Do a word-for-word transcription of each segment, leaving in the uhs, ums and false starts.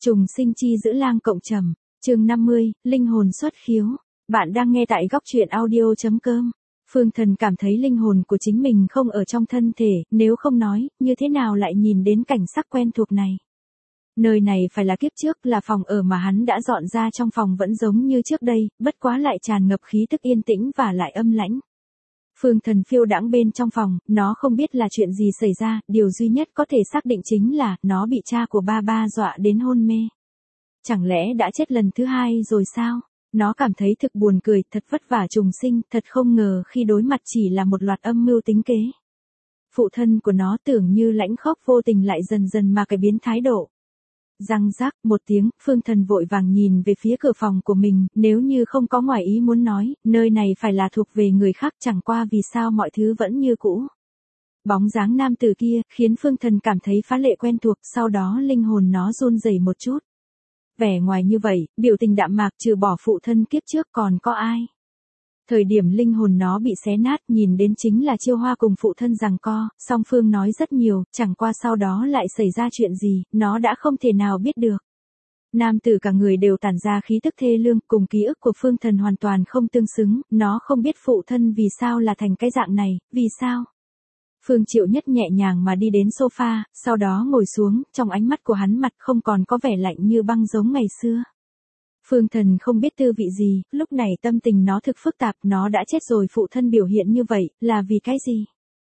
Trùng sinh chi giữ lang cộng trầm, chương năm mươi, linh hồn xuất khiếu. Bạn đang nghe tại góc truyện audio.com. Phương Thần cảm thấy linh hồn của chính mình không ở trong thân thể, nếu không nói, như thế nào lại nhìn đến cảnh sắc quen thuộc này. Nơi này phải là kiếp trước, là phòng ở mà hắn đã dọn ra, trong phòng vẫn giống như trước đây, bất quá lại tràn ngập khí tức yên tĩnh và lại âm lãnh. Phương Thần phiêu đãng bên trong phòng, nó không biết là chuyện gì xảy ra, điều duy nhất có thể xác định chính là, nó bị cha của ba ba dọa đến hôn mê. Chẳng lẽ đã chết lần thứ hai rồi sao? Nó cảm thấy thực buồn cười, thật vất vả trùng sinh, thật không ngờ khi đối mặt chỉ là một loạt âm mưu tính kế. Phụ thân của nó tưởng như lãnh khốc vô tình lại dần dần mà cải biến thái độ. Răng rác một tiếng, Phương Thần vội vàng nhìn về phía cửa phòng của mình, nếu như không có ngoài ý muốn nói, nơi này phải là thuộc về người khác, chẳng qua vì sao mọi thứ vẫn như cũ. Bóng dáng nam tử kia, khiến Phương Thần cảm thấy phá lệ quen thuộc, sau đó linh hồn nó run rẩy một chút. Vẻ ngoài như vậy, biểu tình đạm mạc, trừ bỏ phụ thân kiếp trước còn có ai. Thời điểm linh hồn nó bị xé nát, nhìn đến chính là Chiêu Hoa cùng phụ thân giằng co, song phương nói rất nhiều, chẳng qua sau đó lại xảy ra chuyện gì, nó đã không thể nào biết được. Nam tử cả người đều tản ra khí tức thê lương, cùng ký ức của Phương Thần hoàn toàn không tương xứng, nó không biết phụ thân vì sao là thành cái dạng này, vì sao. Phương Triệu Nhất nhẹ nhàng mà đi đến sofa, sau đó ngồi xuống, trong ánh mắt của hắn mặt không còn có vẻ lạnh như băng giống ngày xưa. Phương Thần không biết tư vị gì, lúc này tâm tình nó thực phức tạp, nó đã chết rồi, phụ thân biểu hiện như vậy, là vì cái gì?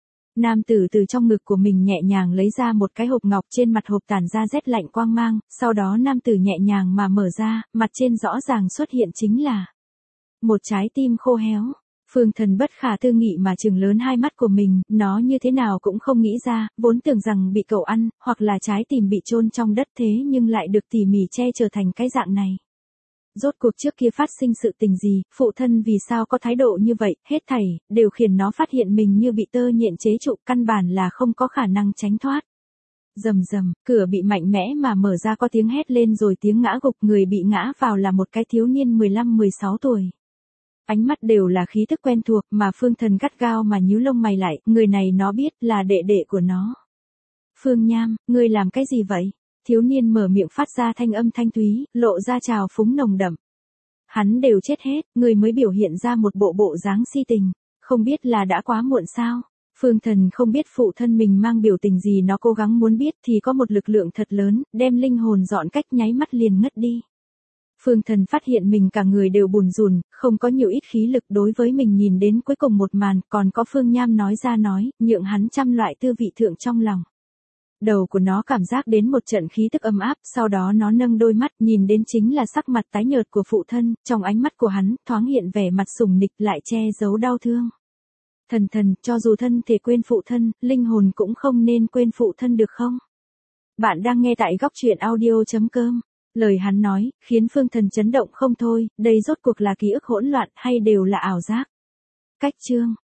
Nam tử từ trong ngực của mình nhẹ nhàng lấy ra một cái hộp ngọc, trên mặt hộp tản ra rét lạnh quang mang, sau đó nam tử nhẹ nhàng mà mở ra, mặt trên rõ ràng xuất hiện chính là một trái tim khô héo. Phương Thần bất khả tư nghị mà trừng lớn hai mắt của mình, nó như thế nào cũng không nghĩ ra, vốn tưởng rằng bị cậu ăn, hoặc là trái tim bị chôn trong đất, thế nhưng lại được tỉ mỉ che trở thành cái dạng này. Rốt cuộc trước kia phát sinh sự tình gì, phụ thân vì sao có thái độ như vậy, hết thảy, đều khiến nó phát hiện mình như bị tơ nhện chế trụ, căn bản là không có khả năng tránh thoát. Rầm rầm, cửa bị mạnh mẽ mà mở ra, có tiếng hét lên rồi tiếng ngã gục, người bị ngã vào là một cái thiếu niên mười lăm mười sáu tuổi. Ánh mắt đều là khí tức quen thuộc, mà Phương Thần gắt gao mà nhíu lông mày lại, người này nó biết là đệ đệ của nó. Phương Nham, ngươi làm cái gì vậy? Thiếu niên mở miệng phát ra thanh âm thanh túy, lộ ra trào phúng nồng đậm. Hắn đều chết hết, ngươi mới biểu hiện ra một bộ bộ dáng si tình, không biết là đã quá muộn sao? Phương Thần không biết phụ thân mình mang biểu tình gì, nó cố gắng muốn biết thì có một lực lượng thật lớn, đem linh hồn dọn cách nháy mắt liền ngất đi. Phương Thần phát hiện mình cả người đều bùn rùn, không có nhiều ít khí lực, đối với mình nhìn đến cuối cùng một màn, còn có Phương Nham nói ra nói, nhượng hắn trăm loại tư vị thượng trong lòng. Đầu của nó cảm giác đến một trận khí tức ấm áp, sau đó nó nâng đôi mắt, nhìn đến chính là sắc mặt tái nhợt của phụ thân, trong ánh mắt của hắn, thoáng hiện vẻ mặt sủng nịch lại che giấu đau thương. Thần thần, cho dù thân thể quên phụ thân, linh hồn cũng không nên quên phụ thân được không? Bạn đang nghe tại góc truyện audio.com. Lời hắn nói, khiến Phương Thần chấn động không thôi, đây rốt cuộc là ký ức hỗn loạn hay đều là ảo giác? Cách chương,